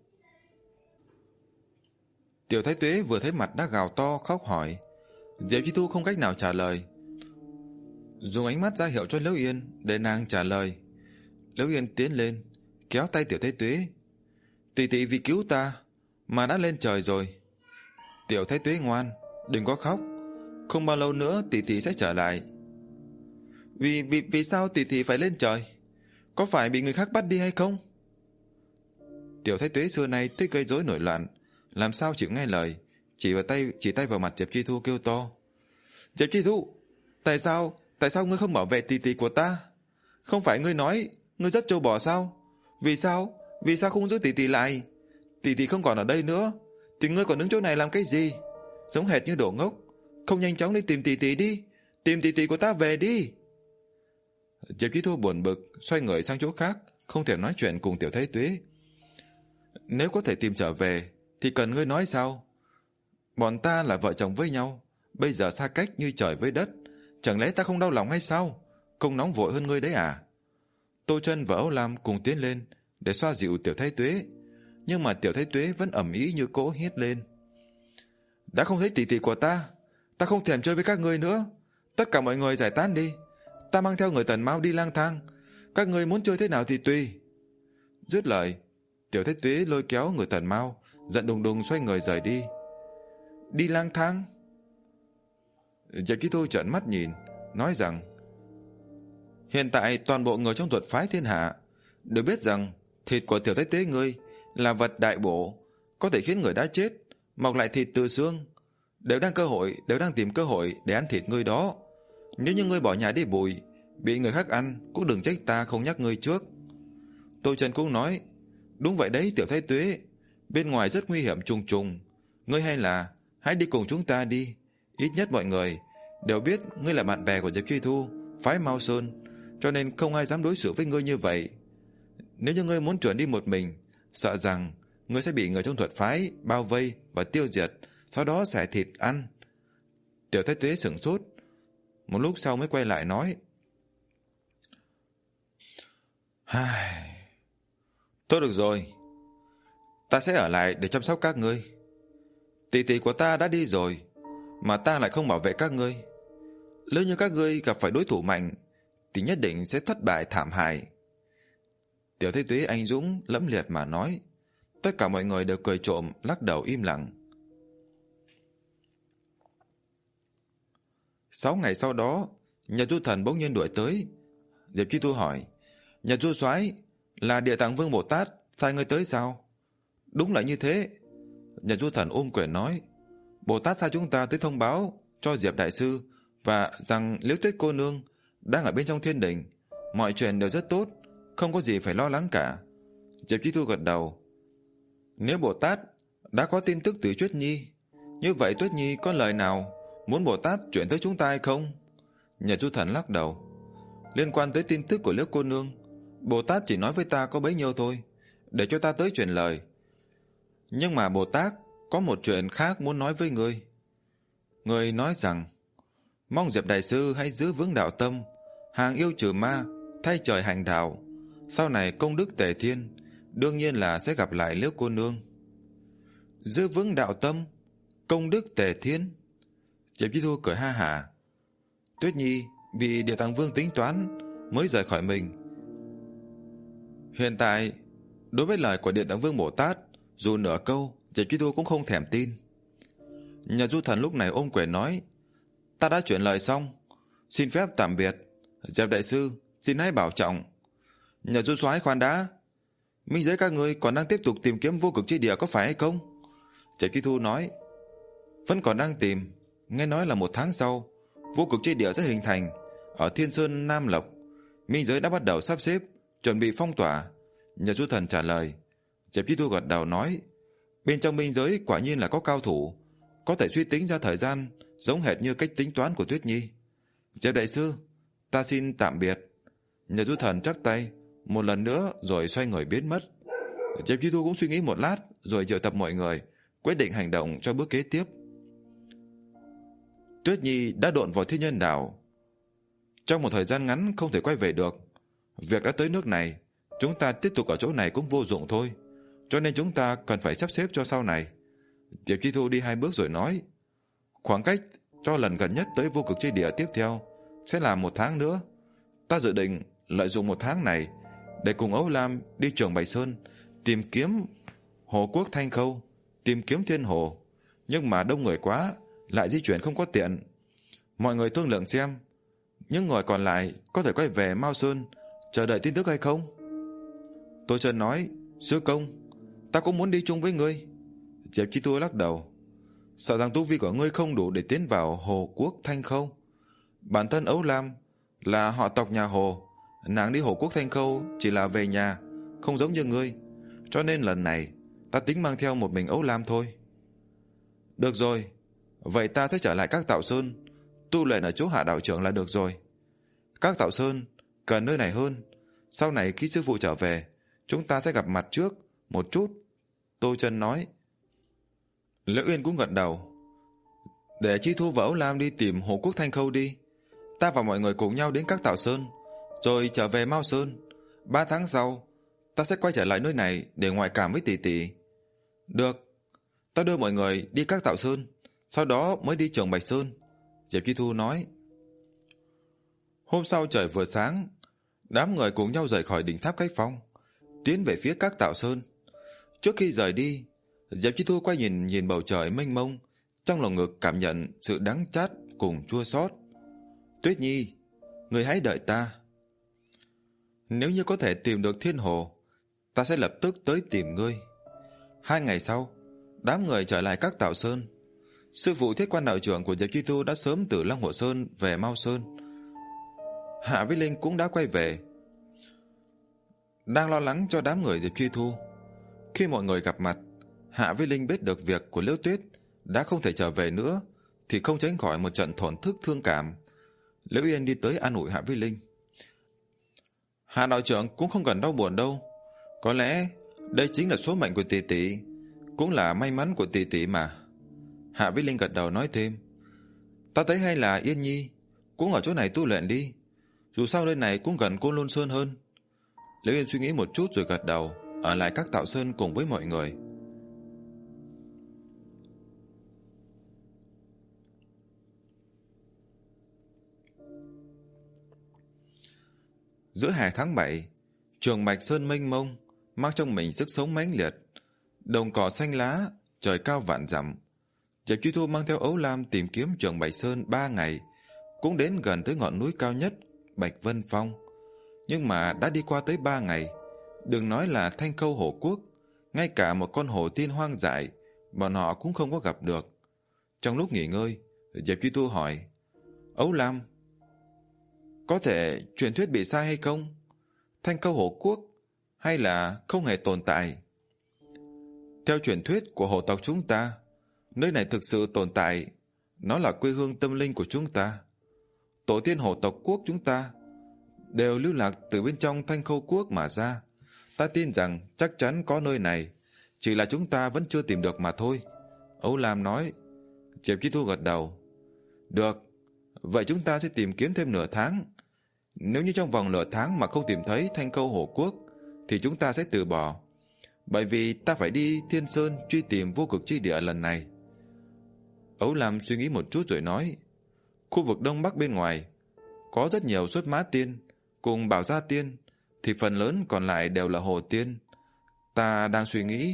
Tiểu Thái Tuế vừa thấy mặt đã gào to khóc hỏi. Diệp Chi Thu không cách nào trả lời, dùng ánh mắt ra hiệu cho Liễu Yên để nàng trả lời. Liễu Yên tiến lên kéo tay Tiểu Thái Tuế. Tỷ tỷ vì cứu ta mà đã lên trời rồi. Tiểu Thái Tuế ngoan, đừng có khóc, không bao lâu nữa tỷ tỷ sẽ trở lại. Vì vì vì sao tỷ tỷ phải lên trời? Có phải bị người khác bắt đi hay không? Tiểu Thái Tuế xưa nay thích gây rối nổi loạn, làm sao chịu nghe lời, chỉ vào tay chỉ tay vào mặt Diệp Chi Thu kêu to. Diệp Chi Thu, tại sao tại sao ngươi không bảo vệ tỷ tỷ của ta? Không phải ngươi nói ngươi rất trâu bò sao? Vì sao vì sao không giữ tỷ tỷ lại? Tỷ tỷ không còn ở đây nữa thì ngươi còn đứng chỗ này làm cái gì? Giống hệt như đồ ngốc, không nhanh chóng đi tìm tỷ tỷ đi, tìm tỷ tỷ của ta về đi. Diệp Chi Thu buồn bực xoay người sang chỗ khác, không thể nói chuyện cùng Tiểu Thái Tuế. Nếu có thể tìm trở về thì cần ngươi nói sao? Bọn ta là vợ chồng với nhau, bây giờ xa cách như trời với đất, chẳng lẽ ta không đau lòng hay sao? Không nóng vội hơn ngươi đấy à? Tô Chân và Âu Lam cùng tiến lên để xoa dịu Tiểu Thái Tuế, nhưng mà Tiểu Thái Tuế vẫn ầm ĩ như cỗ hét lên. Đã không thấy tỷ tỷ của ta, ta không thèm chơi với các ngươi nữa. Tất cả mọi người giải tán đi, ta mang theo người Tần Mao đi lang thang, các ngươi muốn chơi thế nào thì tùy. Dứt lời, Tiểu Thái Tuế lôi kéo người Tần Mao, giận đùng đùng xoay người rời đi. Đi lang thang? Diệp Chi Thu trợn mắt nhìn, nói rằng hiện tại toàn bộ người trong thuật phái thiên hạ đều biết rằng thịt của Tiểu Thái Tuế ngươi là vật đại bổ, có thể khiến người đã chết mọc lại thịt từ xương, đều đang cơ hội đều đang tìm cơ hội để ăn thịt ngươi đó. Nếu như ngươi bỏ nhà đi bụi, bị người khác ăn, cũng đừng trách ta không nhắc ngươi trước. Tô Chân cũng nói, đúng vậy đấy Tiểu Thái Tuế, bên ngoài rất nguy hiểm trùng trùng, ngươi hay là hãy đi cùng chúng ta đi, ít nhất mọi người đều biết ngươi là bạn bè của Diệp Truy Thu, phái Mao Sơn, cho nên không ai dám đối xử với ngươi như vậy. Nếu như ngươi muốn chuẩn đi một mình, sợ rằng ngươi sẽ bị người trong thuật phái bao vây và tiêu diệt, sau đó xẻ thịt ăn. Tiểu Thái Tuế sửng sốt, một lúc sau mới quay lại nói: Hai... Tốt được rồi, ta sẽ ở lại để chăm sóc các ngươi. Tỷ tỷ của ta đã đi rồi, mà ta lại không bảo vệ các ngươi. Nếu như các ngươi gặp phải đối thủ mạnh thì nhất định sẽ thất bại thảm hại. Tiểu Thái Tuế anh dũng lẫm liệt mà nói. Tất cả mọi người đều cười trộm, lắc đầu im lặng. Sáu ngày sau đó, Nhật Du Thần bỗng nhiên đuổi tới. Diệp Truy Thu hỏi: Nhật Du soái, là Địa Tạng Vương Bồ Tát sai ngươi tới sao? Đúng là như thế. Nhật Du Thần ôm quyền nói: Bồ Tát sai chúng ta tới thông báo cho Diệp Đại Sư và rằng Liễu Tuyết cô nương đang ở bên trong thiên đình. Mọi chuyện đều rất tốt, không có gì phải lo lắng cả. Diệp Truy Thu gật đầu. Nếu Bồ Tát đã có tin tức từ Tuyết Nhi, như vậy Tuyết Nhi có lời nào muốn Bồ Tát chuyển tới chúng ta hay không? Nhật Du Thần lắc đầu. Liên quan tới tin tức của Liễu cô nương, Bồ Tát chỉ nói với ta có bấy nhiêu thôi, để cho ta tới truyền lời. Nhưng mà Bồ Tát có một chuyện khác muốn nói với ngươi. Ngươi nói rằng mong Diệp Đại Sư hãy giữ vững đạo tâm, hàng yêu trừ ma, thay trời hành đạo. Sau này công đức tề thiên, đương nhiên là sẽ gặp lại Liễu cô nương. Giữ vững đạo tâm, công đức tề thiên. Diệp Chi Thu cười ha hả. Tuyết Nhi bị Địa Tạng Vương tính toán mới rời khỏi mình. Hiện tại, đối với lời của Địa Tạng Vương Bồ Tát, dù nửa câu, Diệp Chi Thu cũng không thèm tin. Nhật Du Thần lúc này ôm quyền nói: Ta đã chuyển lời xong, xin phép tạm biệt. Diệp Đại Sư, xin hãy bảo trọng. Nhật Du soái khoan đã, minh giới các ngươi còn đang tiếp tục tìm kiếm vô cực chi địa có phải hay không? Diệp Chi Thu nói: Vẫn còn đang tìm. Nghe nói là một tháng sau, vô cực chi địa sẽ hình thành ở Thiên Sơn Nam Lộc. Minh giới đã bắt đầu sắp xếp, chuẩn bị phong tỏa. Nhật Du Thần trả lời. Diệp Chi Thu gật đầu nói: Bên trong minh giới quả nhiên là có cao thủ, có thể suy tính ra thời gian giống hệt như cách tính toán của Tuyết Nhi. Diệp Đại Sư, ta xin tạm biệt. Nhật Du Thần chắp tay một lần nữa rồi xoay người biến mất. Diệp Chi Thu cũng suy nghĩ một lát rồi triệu tập mọi người, quyết định hành động cho bước kế tiếp. Tuyết Nhi đã độn vào Thiên Nhân Đảo, trong một thời gian ngắn không thể quay về được. Việc đã tới nước này, chúng ta tiếp tục ở chỗ này cũng vô dụng thôi, cho nên chúng ta cần phải sắp xếp cho sau này. Diệp Chi Thu đi hai bước rồi nói: Khoảng cách cho lần gần nhất tới vô cực chi địa tiếp theo sẽ là một tháng nữa. Ta dự định lợi dụng một tháng này để cùng Âu Lam đi Trường Bạch Sơn, tìm kiếm Hồ Quốc Thanh Khâu, tìm kiếm Thiên Hồ. Nhưng mà đông người quá, lại di chuyển không có tiện. Mọi người thương lượng xem, những người còn lại có thể quay về Mao Sơn chờ đợi tin tức hay không? Tô Trân nói: Sư công, ta cũng muốn đi chung với ngươi. Diệp Chi Thu lắc đầu. Sợ rằng tu vi của ngươi không đủ để tiến vào Hồ Quốc Thanh Khâu. Bản thân Âu Lam là họ tộc nhà Hồ, nàng đi Hồ Quốc Thanh Khâu chỉ là về nhà, không giống như ngươi. Cho nên lần này ta tính mang theo một mình Âu Lam thôi. Được rồi, vậy ta sẽ trở lại Các Tạo Sơn, tu luyện ở chỗ Hạ đạo trưởng là được rồi. Các Tạo Sơn cần nơi này hơn. Sau này khi sư phụ trở về, chúng ta sẽ gặp mặt trước một chút. Tô Trân nói. Liễu Uyên cũng gật đầu. Để Chi Thu và Âu Lam đi tìm Hồ Quốc Thanh Khâu đi. Ta và mọi người cùng nhau đến Các Tạo Sơn, rồi trở về Mao Sơn. Ba tháng sau, ta sẽ quay trở lại nơi này để ngoại cảm với tỷ tỷ. Được, ta đưa mọi người đi Các Tạo Sơn, sau đó mới đi Trường Bạch Sơn. Diệp Chi Thu nói. Hôm sau trời vừa sáng, đám người cùng nhau rời khỏi đỉnh tháp Cách Phong, tiến về phía Các Tạo Sơn. Trước khi rời đi, Diệp Chi Thu quay nhìn nhìn bầu trời mênh mông, trong lòng ngực cảm nhận sự đắng chát cùng chua xót. Tuyết Nhi, người hãy đợi ta. Nếu như có thể tìm được Thiên Hồ, ta sẽ lập tức tới tìm ngươi. Hai ngày sau, đám người trở lại Các Tạo Sơn. Sư phụ Thiết Quan đạo trưởng của Diệp Chi Thu đã sớm từ Long Hồ Sơn về Mao Sơn. Hạ Vĩ Linh cũng đã quay về. Đang lo lắng cho đám người Diệp Chi Thu. Khi mọi người gặp mặt, Hạ Vĩ Linh biết được việc của Liễu Tuyết đã không thể trở về nữa, thì không tránh khỏi một trận thổn thức thương cảm. Liễu Yên đi tới an ủi Hạ Vĩ Linh. Hạ đạo trưởng cũng không cần đau buồn đâu. Có lẽ đây chính là số mệnh của tỷ tỷ, cũng là may mắn của tỷ tỷ mà. Hạ Vĩ Linh gật đầu nói thêm. Ta thấy hay là Yên Nhi cũng ở chỗ này tu luyện đi. Dù sao nơi này cũng gần Côn Lôn Sơn hơn. Liễu Yên suy nghĩ một chút rồi gật đầu, ở lại các Tạo Sơn cùng với mọi người. Giữa hè tháng bảy, trường Bạch Sơn mênh mông, mang trong mình sức sống mãnh liệt. Đồng cỏ xanh lá, trời cao vạn dặm. Diệp Truy Thu mang theo Ấu Lam tìm kiếm trường Bạch Sơn ba ngày, cũng đến gần tới ngọn núi cao nhất, Bạch Vân Phong. Nhưng mà đã đi qua tới ba ngày, đừng nói là Thanh Khâu Hổ Quốc, ngay cả một con hổ tiên hoang dại, bọn họ cũng không có gặp được. Trong lúc nghỉ ngơi, Diệp Truy Thu hỏi, Ấu Lam, có thể truyền thuyết bị sai hay không? Thanh Khâu Hổ Quốc hay là không hề tồn tại? Theo truyền thuyết của hổ tộc chúng ta, nơi này thực sự tồn tại. Nó là quê hương tâm linh của chúng ta. Tổ tiên hổ tộc quốc chúng ta đều lưu lạc từ bên trong Thanh Khâu Quốc mà ra. Ta tin rằng chắc chắn có nơi này, chỉ là chúng ta vẫn chưa tìm được mà thôi. Ấu Lam nói. Diệp Chi Thu gật đầu. Được, vậy chúng ta sẽ tìm kiếm thêm nửa tháng. Nếu như trong vòng nửa tháng mà không tìm thấy Thanh Khâu Hổ Quốc, thì chúng ta sẽ từ bỏ. Bởi vì ta phải đi Thiên Sơn truy tìm vô cực chi địa lần này. Ấu Lam suy nghĩ một chút rồi nói, khu vực đông bắc bên ngoài có rất nhiều Xuất Mã Tiên cùng Bảo Gia Tiên, thì phần lớn còn lại đều là Hồ Tiên. Ta đang suy nghĩ,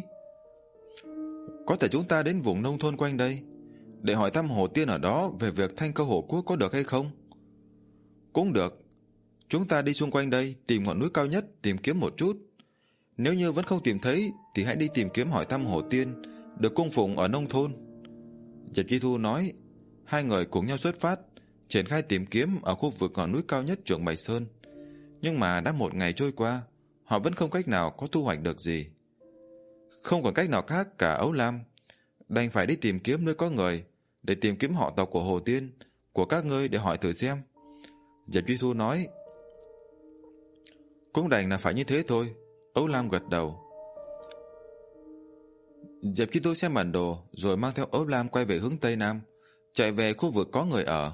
có thể chúng ta đến vùng nông thôn quanh đây để hỏi thăm Hồ Tiên ở đó về việc Thanh Khâu Hổ Quốc có được hay không? Cũng được. Chúng ta đi xung quanh đây tìm ngọn núi cao nhất tìm kiếm một chút. Nếu như vẫn không tìm thấy thì hãy đi tìm kiếm hỏi thăm Hồ Tiên được cung phụng ở nông thôn. Diệp Chi Thu nói. Hai người cùng nhau xuất phát, triển khai tìm kiếm ở khu vực ngọn núi cao nhất Trường Bạch Sơn. Nhưng mà đã một ngày trôi qua, họ vẫn không cách nào có thu hoạch được gì. Không còn cách nào khác cả, Ấu Lam đành phải đi tìm kiếm nơi có người, để tìm kiếm họ tộc của Hồ Tiên, của các ngươi để hỏi thử xem. Diệp Duy Thu nói. Cũng đành là phải như thế thôi. Ấu Lam gật đầu. Diệp Duy Thu xem bản đồ rồi mang theo Ấu Lam quay về hướng Tây Nam, chạy về khu vực có người ở.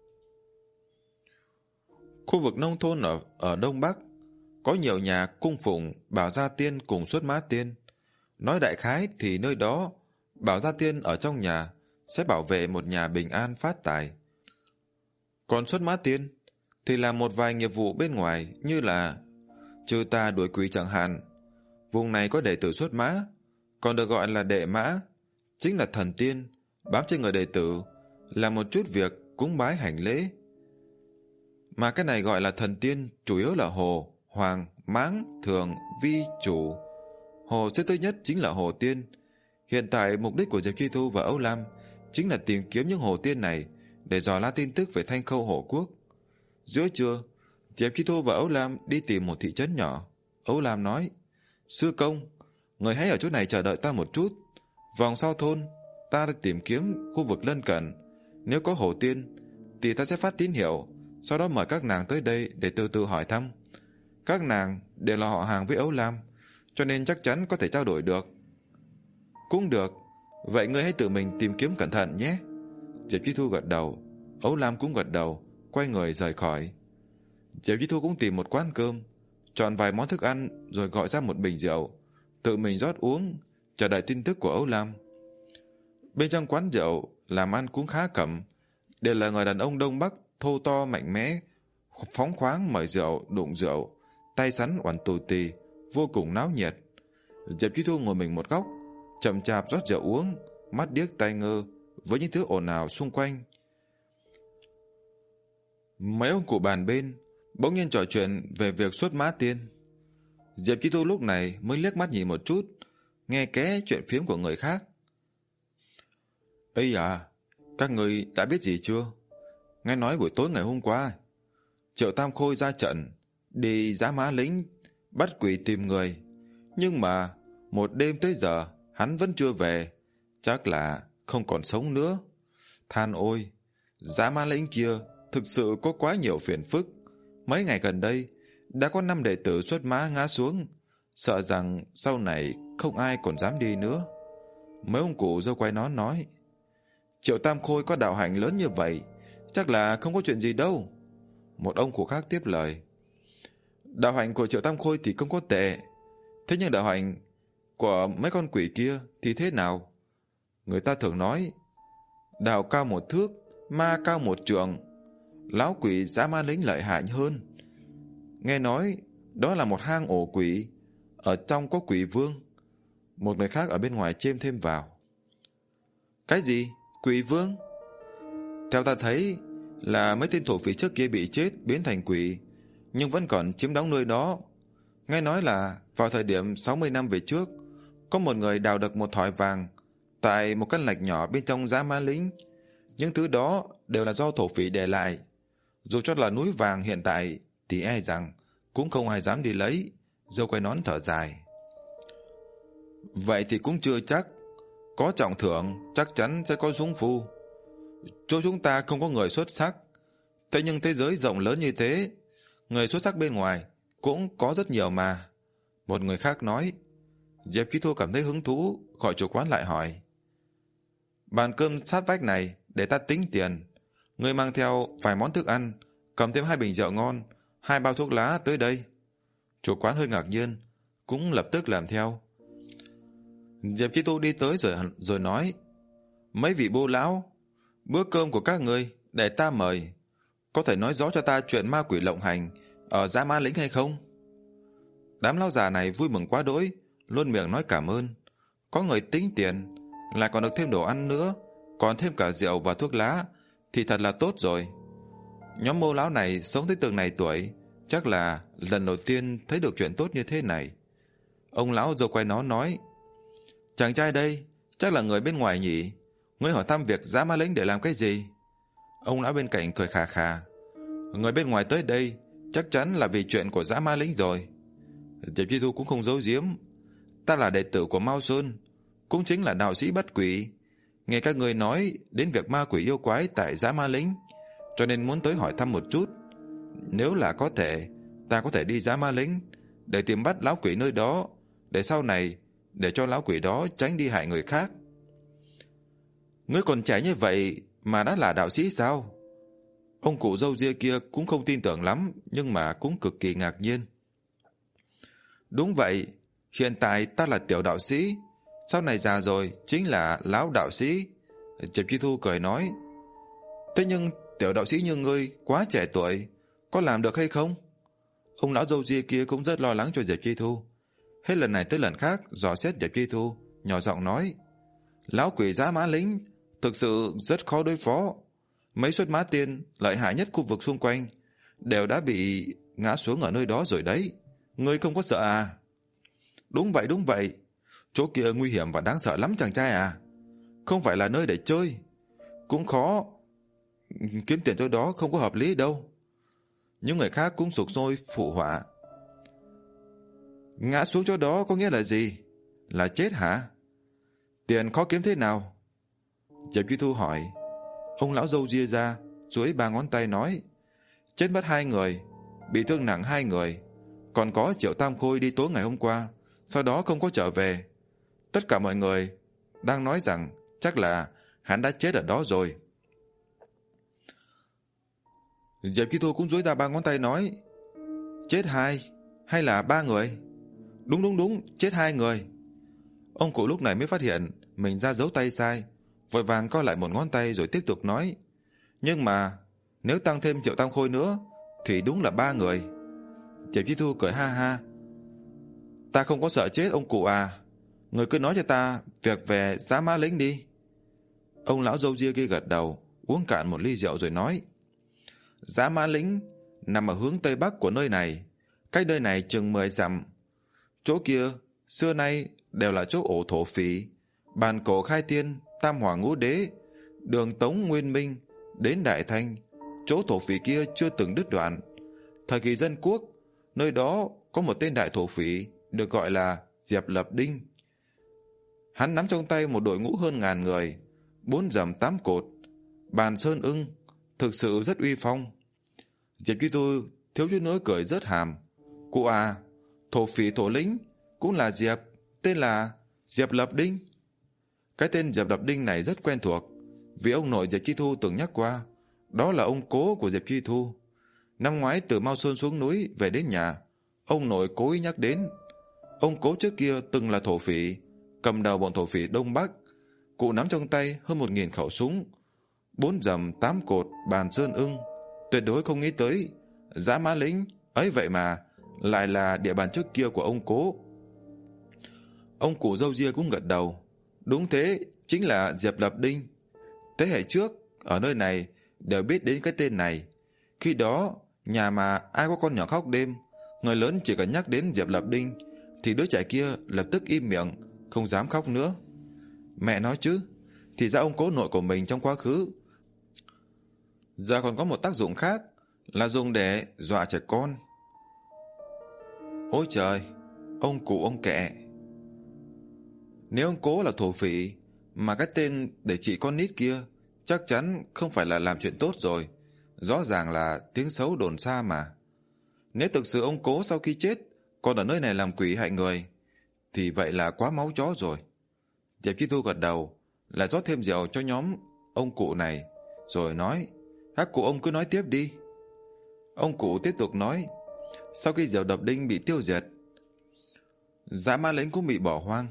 Khu vực nông thôn ở, ở Đông Bắc có nhiều nhà cung phụng Bảo Gia Tiên cùng Xuất Mã Tiên. Nói đại khái thì nơi đó Bảo Gia Tiên ở trong nhà sẽ bảo vệ một nhà bình an phát tài. Còn Xuất Mã Tiên thì làm một vài nghiệp vụ bên ngoài, như là trừ tà đuổi quỷ chẳng hạn. Vùng này có đệ tử Xuất Mã, còn được gọi là đệ mã, chính là thần tiên bám trên người đệ tử, làm một chút việc cúng bái hành lễ. Mà cái này gọi là thần tiên chủ yếu là Hồ, Hoàng, Mãng, Thường, Vi, Chủ. Hồ xếp thứ nhất chính là Hồ Tiên. Hiện tại mục đích của Diệp Chi Thu và Ấu Lam chính là tìm kiếm những Hồ Tiên này để dò la tin tức về Thanh Khâu Hổ Quốc. Giữa trưa, Diệp Chi Thu và Ấu Lam đi tìm một thị trấn nhỏ. Ấu Lam nói, sư công, người hãy ở chỗ này chờ đợi ta một chút. Vòng sau thôn, ta đã tìm kiếm khu vực lân cận. Nếu có Hồ Tiên thì ta sẽ phát tín hiệu, sau đó mời các nàng tới đây để từ từ hỏi thăm. Các nàng đều là họ hàng với Ấu Lam, cho nên chắc chắn có thể trao đổi được. Cũng được, vậy ngươi hãy tự mình tìm kiếm cẩn thận nhé. Diệp Chi Thu gật đầu. Ấu Lam cũng gật đầu, quay người rời khỏi. Diệp Chi Thu cũng tìm một quán cơm, chọn vài món thức ăn rồi gọi ra một bình rượu, tự mình rót uống, chờ đợi tin tức của Ấu Lam. Bên trong quán rượu làm ăn cũng khá cẩm, đều là người đàn ông Đông Bắc thô to mạnh mẽ, phóng khoáng mời rượu, đụng rượu, tay sắn oằn tù tì, vô cùng náo nhiệt. Diệp Chi Thu ngồi mình một góc, chậm chạp rót rượu uống, mắt điếc tai ngơ với những thứ ồn ào xung quanh. Mấy ông cụ bàn bên bỗng nhiên trò chuyện về việc Xuất Mã Tiên. Diệp Chi Thu lúc này mới liếc mắt nhìn một chút, nghe ké chuyện phiếm của người khác. Ây à, các người đã biết gì chưa? Nghe nói buổi tối ngày hôm qua, Triệu Tam Khôi ra trận, đi Giá Mã Lĩnh, bắt quỷ tìm người. Nhưng mà một đêm tới giờ hắn vẫn chưa về, chắc là không còn sống nữa. than ôi, Dã Ma Lĩnh kia thực sự có quá nhiều phiền phức. Mấy ngày gần đây đã có năm đệ tử xuất mã ngã xuống, sợ rằng sau này không ai còn dám đi nữa. Mấy ông cụ dâu quai nón nói, Triệu Tam Khôi có đạo hạnh lớn như vậy, chắc là không có chuyện gì đâu. Một ông cụ khác tiếp lời, đạo hạnh của Triệu Tam Khôi thì không có tệ, thế nhưng đạo hạnh của mấy con quỷ kia thì thế nào? Người ta thường nói, đạo cao một thước, ma cao một trượng, lão quỷ Dã Ma Lĩnh lợi hại hơn. Nghe nói đó là một hang ổ quỷ, ở trong có quỷ vương. Một người khác ở bên ngoài chêm thêm vào, cái gì? Quỷ vương? Theo ta thấy là mấy tên thổ phỉ trước kia bị chết biến thành quỷ, nhưng vẫn còn chiếm đóng nơi đó. Nghe nói là vào thời điểm sáu mươi năm về trước, có một người đào được một thỏi vàng tại một căn lạch nhỏ bên trong Dã Ma Lĩnh. Những thứ đó đều là do thổ phỉ để lại. Dù cho là núi vàng hiện tại thì e rằng cũng không ai dám đi lấy. Dâu quai nón thở dài, vậy thì cũng chưa chắc. Có trọng thưởng chắc chắn sẽ có súng phu. Chỗ chúng ta không có người xuất sắc, thế nhưng thế giới rộng lớn như thế, người xuất sắc bên ngoài cũng có rất nhiều mà. Một người khác nói. Diệp Chí Thu cảm thấy hứng thú, gọi chủ quán lại hỏi, bàn cơm sát vách này để ta tính tiền. Người mang theo vài món thức ăn, cầm thêm hai bình rượu ngon, hai bao thuốc lá tới đây. Chủ quán hơi ngạc nhiên, cũng lập tức làm theo. Diệp Chí Thu đi tới rồi rồi nói, mấy vị bô lão, bữa cơm của các ngươi để ta mời. Có thể nói rõ cho ta chuyện ma quỷ lộng hành ở Dã Ma Lĩnh hay không? Đám lão già này vui mừng quá đỗi, luôn miệng nói cảm ơn. Có người tính tiền, lại còn được thêm đồ ăn nữa, còn thêm cả rượu và thuốc lá, thì thật là tốt rồi. Nhóm bô lão này sống tới từng này tuổi, chắc là lần đầu tiên thấy được chuyện tốt như thế này. Ông lão dâu quai nón nói, chàng trai đây chắc là người bên ngoài nhỉ? Ngươi hỏi thăm việc Dã Ma Lĩnh để làm cái gì? Ông lão bên cạnh cười khà khà, người bên ngoài tới đây chắc chắn là vì chuyện của Dã Ma Lĩnh rồi. Diệp Chi Thu cũng không giấu giếm, ta là đệ tử của Mao Sơn, cũng chính là đạo sĩ bắt quỷ. Nghe các người nói đến việc ma quỷ yêu quái tại Dã Ma Lĩnh, cho nên muốn tới hỏi thăm một chút. Nếu là có thể, ta có thể đi Dã Ma Lĩnh để tìm bắt lão quỷ nơi đó, để sau này để cho lão quỷ đó tránh đi hại người khác. Ngươi còn trẻ như vậy mà đã là đạo sĩ sao? Ông cụ râu ria kia cũng không tin tưởng lắm, nhưng mà cũng cực kỳ ngạc nhiên. Đúng vậy, hiện tại ta là tiểu đạo sĩ, sau này già rồi chính là lão đạo sĩ. Diệp Chi Thu cười nói, thế nhưng tiểu đạo sĩ như ngươi quá trẻ tuổi, có làm được hay không? Ông lão râu ria kia cũng rất lo lắng cho Diệp Chi Thu. Hết lần này tới lần khác dò xét Diệp Chi Thu, nhỏ giọng nói, lão quỷ Dã Ma Lĩnh thực sự rất khó đối phó. Mấy xuất mã tiên lợi hại nhất khu vực xung quanh đều đã bị ngã xuống ở nơi đó rồi đấy. Ngươi không có sợ à? Đúng vậy, đúng vậy. Chỗ kia nguy hiểm và đáng sợ lắm chàng trai à. Không phải là nơi để chơi. Cũng khó. Kiếm tiền chỗ đó không có hợp lý đâu. Những người khác cũng sục sôi phụ họa. Ngã xuống chỗ đó có nghĩa là gì? Là chết hả? Tiền khó kiếm thế nào? Diệp Duy Thu hỏi. Ông lão râu ria ra, duỗi ba ngón tay nói, chết mất hai người, bị thương nặng hai người, còn có Triệu Tam Khôi đi tối ngày hôm qua, sau đó không có trở về. Tất cả mọi người đang nói rằng chắc là hắn đã chết ở đó rồi. Diệp Kỳ Thu cũng duỗi ra ba ngón tay nói, chết hai hay là ba người? Đúng đúng đúng, chết hai người. Ông cụ lúc này mới phát hiện mình ra dấu tay sai, vội vàng co lại một ngón tay rồi tiếp tục nói, nhưng mà nếu tăng thêm Triệu Tam Khôi nữa thì đúng là ba người. Diệp Chí Thu cười ha ha, ta không có sợ chết ông cụ à, người cứ nói cho ta việc về Dã Ma Lĩnh đi. Ông lão râu ria kia gật đầu, uống cạn một ly rượu rồi nói, Dã Ma Lĩnh nằm ở hướng tây bắc của nơi này, cách nơi này chừng mười dặm. Chỗ kia xưa nay đều là chỗ ổ thổ phỉ, bàn cổ khai tiên, tam hoàng ngũ đế, đường Tống Nguyên Minh đến Đại Thanh, chỗ thổ phỉ kia chưa từng đứt đoạn. Thời kỳ dân quốc, nơi đó có một tên đại thổ phỉ được gọi là Diệp Lập Đinh. Hắn nắm trong tay một đội ngũ hơn ngàn người, bốn dầm tám cột, Bàn Sơn Ưng thực sự rất uy phong. Diệp Chi Thu thiếu chút nữa cười rớt hàm. Cụ à, thổ phỉ thổ lĩnh cũng là Diệp, tên là Diệp Lập Đinh. Cái tên Diệp Lập Đinh này rất quen thuộc, vì ông nội Diệp Chi Thu từng nhắc qua, đó là ông cố của Diệp Chi Thu. Năm ngoái từ Mao Sơn xuống núi về đến nhà, ông nội cố ý nhắc đến. Ông cố trước kia từng là thổ phỉ, cầm đầu bọn thổ phỉ Đông Bắc. Cụ nắm trong tay hơn một nghìn khẩu súng, bốn dầm tám cột Bàn Sơn Ưng. Tuyệt đối không nghĩ tới Dã Mã Lĩnh ấy vậy mà lại là địa bàn trước kia của ông cố. Ông cụ râu ria cũng gật đầu. Đúng thế, chính là Diệp Lập Đinh. Thế hệ trước ở nơi này đều biết đến cái tên này. Khi đó nhà mà ai có con nhỏ khóc đêm, người lớn chỉ cần nhắc đến Diệp Lập Đinh thì đứa trẻ kia lập tức im miệng, không dám khóc nữa. Mẹ nói chứ, thì ra ông cố nội của mình trong quá khứ giờ còn có một tác dụng khác, là dùng để dọa trẻ con. Ôi trời, ông cụ ông kẹ. Nếu ông cố là thổ phỉ, mà cái tên để trị con nít kia chắc chắn không phải là làm chuyện tốt rồi. Rõ ràng là tiếng xấu đồn xa mà. Nếu thực sự ông cố sau khi chết còn ở nơi này làm quỷ hại người, thì vậy là quá máu chó rồi. Diệp Chi Thu gật đầu, lại rót thêm rượu cho nhóm ông cụ này, rồi nói, các cụ ông cứ nói tiếp đi. Ông cụ tiếp tục nói, sau khi Diệp Lập Đinh bị tiêu diệt, Dã Mã Lĩnh cũng bị bỏ hoang.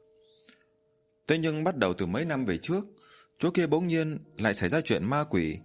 Thế nhưng bắt đầu từ mấy năm về trước, chỗ kia bỗng nhiên lại xảy ra chuyện ma quỷ.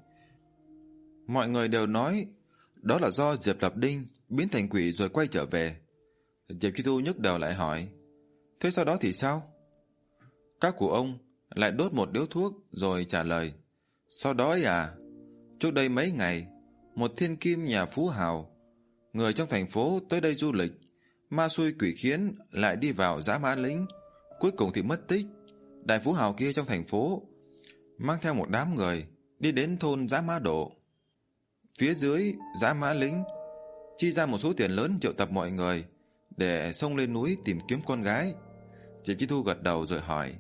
Mọi người đều nói đó là do Diệp Lập Đinh biến thành quỷ rồi quay trở về. Diệp Chi Thu nhức đầu lại hỏi, thế sau đó thì sao? Các cụ ông lại đốt một điếu thuốc rồi trả lời, sau đó ấy à, trước đây mấy ngày, một thiên kim nhà phú hào, người trong thành phố tới đây du lịch, ma xui quỷ khiến lại đi vào Dã Mã Lĩnh, cuối cùng thì mất tích. Đại phú hào kia trong thành phố mang theo một đám người đi đến thôn Dã Mã Độ. Phía dưới Dã Mã Lĩnh chi ra một số tiền lớn triệu tập mọi người để xông lên núi tìm kiếm con gái. Diệp Chi Thu gật đầu rồi hỏi,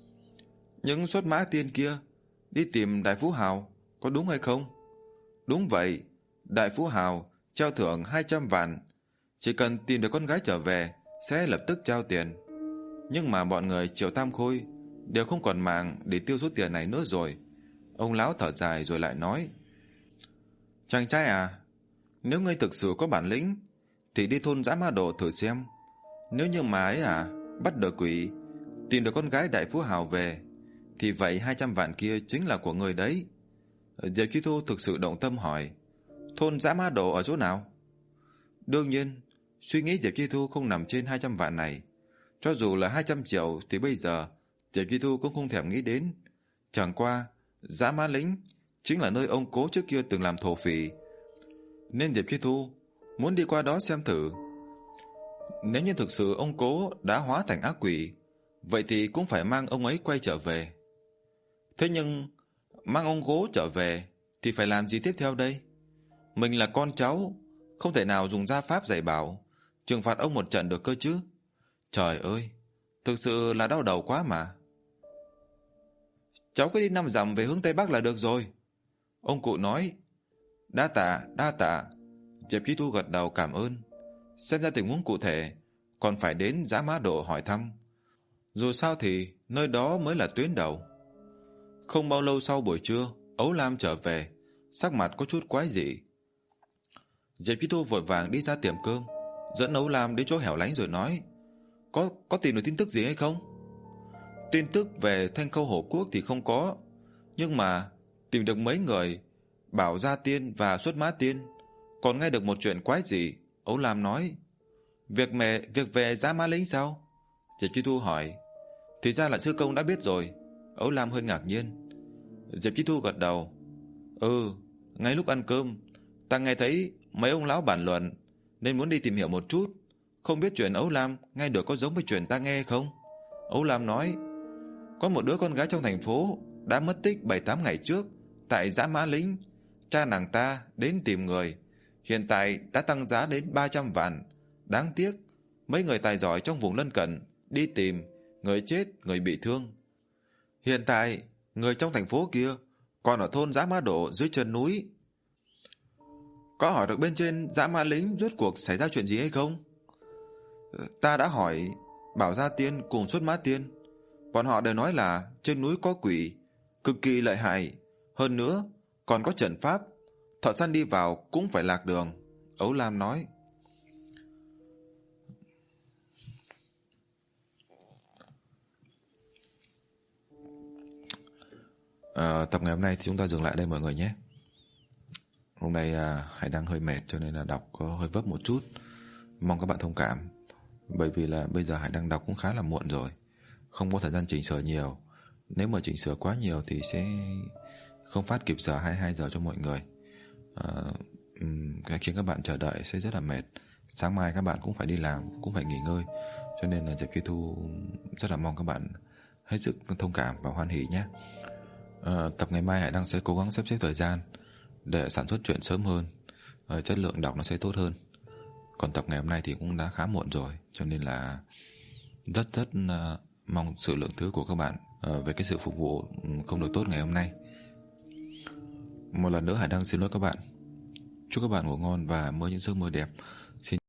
những xuất mã tiên kia đi tìm Đại phú hào có đúng hay không? Đúng vậy, Đại phú hào trao thưởng hai trăm vạn, chỉ cần tìm được con gái trở về sẽ lập tức trao tiền. Nhưng mà bọn người Triệu Tam Khôi đều không còn mạng để tiêu số tiền này nữa rồi. Ông lão thở dài rồi lại nói, chàng trai à, nếu ngươi thực sự có bản lĩnh thì đi thôn Dã Mã Độ thử xem. Nếu như mà ấy à, bắt được quỷ, tìm được con gái Đại phú hào về, thì vậy hai trăm vạn kia chính là của người đấy. Diệp Chi Thu thực sự động tâm hỏi, thôn Dã Mã Độ ở chỗ nào? Đương nhiên, suy nghĩ Diệp Chi Thu không nằm trên hai trăm vạn này. Cho dù là hai trăm triệu thì bây giờ Diệp Chi Thu cũng không thèm nghĩ đến. Chẳng qua Dã Mã Lĩnh chính là nơi ông cố trước kia từng làm thổ phỉ, nên Diệp Chi Thu muốn đi qua đó xem thử. Nếu như thực sự ông cố đã hóa thành ác quỷ, vậy thì cũng phải mang ông ấy quay trở về. Thế nhưng mang ông cố trở về thì phải làm gì tiếp theo đây? Mình là con cháu, không thể nào dùng gia pháp dạy bảo trừng phạt ông một trận được cơ chứ. Trời ơi, thực sự là đau đầu quá mà. Cháu cứ đi năm dặm về hướng Tây Bắc là được rồi, ông cụ nói. Đa tạ, đa tạ. Diệp Chi Thu gật đầu cảm ơn. Xem ra tình huống cụ thể còn phải đến Dã Mã Độ hỏi thăm. Dù sao thì nơi đó mới là tuyến đầu. Không bao lâu sau buổi trưa, Ấu Lam trở về, sắc mặt có chút quái dị. Diệp Chi Thu vội vàng đi ra tiệm cơm, dẫn Ấu Lam đến chỗ hẻo lánh rồi nói, Có có tìm được tin tức gì hay không? Tin tức về Thanh Khâu Hổ Quốc thì không có, nhưng mà tìm được mấy người Bảo Gia Tiên và Xuất Mã Tiên. Còn nghe được một chuyện quái dị, Ấu Lam nói, Việc mẹ việc về Dã Mã Lĩnh sao? Diệp Chi Thu hỏi, thì ra là sư công đã biết rồi. Ấu Lam hơi ngạc nhiên. Diệp Chi Thu gật đầu, Ừ, ngay lúc ăn cơm ta nghe thấy mấy ông lão bàn luận, nên muốn đi tìm hiểu một chút. Không biết chuyện Ấu Lam nghe được có giống với chuyện ta nghe không? Ấu Lam nói, có một đứa con gái trong thành phố đã mất tích bảy tám ngày trước tại Dã Mã Lĩnh. Cha nàng ta đến tìm người, hiện tại đã tăng giá đến ba trăm vạn. Đáng tiếc mấy người tài giỏi trong vùng lân cận đi tìm, người chết người bị thương. Hiện tại người trong thành phố kia Còn ở thôn Dã Ma Đổ dưới chân núi, có hỏi được bên trên Dã Ma Lính rốt cuộc xảy ra chuyện gì hay không? Ta đã hỏi Bảo Gia Tiên cùng Xuất Mã Tiên, bọn họ đều nói là trên núi có quỷ, cực kỳ lợi hại. Hơn nữa, còn có trận pháp, thợ săn đi vào cũng phải lạc đường. Ấu Lam nói. À, tập ngày hôm nay thì chúng ta dừng lại đây mọi người nhé. Hôm nay à, Hải đang hơi mệt cho nên là đọc có hơi vấp một chút. Mong các bạn thông cảm. Bởi vì là bây giờ Hải đang đọc cũng khá là muộn rồi, không có thời gian chỉnh sửa nhiều. Nếu mà chỉnh sửa quá nhiều thì sẽ không phát kịp giờ hai mươi hai giờ cho mọi người. à, um, Khiến các bạn chờ đợi sẽ rất là mệt. Sáng mai các bạn cũng phải đi làm, cũng phải nghỉ ngơi. Cho nên là Diệp Phi Thu rất là mong các bạn hết sức thông cảm và hoan hỉ nhé. à, Tập ngày mai Hải đang sẽ cố gắng sắp xếp thời gian để sản xuất chuyện sớm hơn, à, chất lượng đọc nó sẽ tốt hơn. Còn tập ngày hôm nay thì cũng đã khá muộn rồi, cho nên là rất rất uh, mong sự lượng thứ của các bạn uh, về cái sự phục vụ không được tốt ngày hôm nay. Một lần nữa Hải đang xin lỗi các bạn. Chúc các bạn ngủ ngon và mơ những giấc mơ đẹp. Xin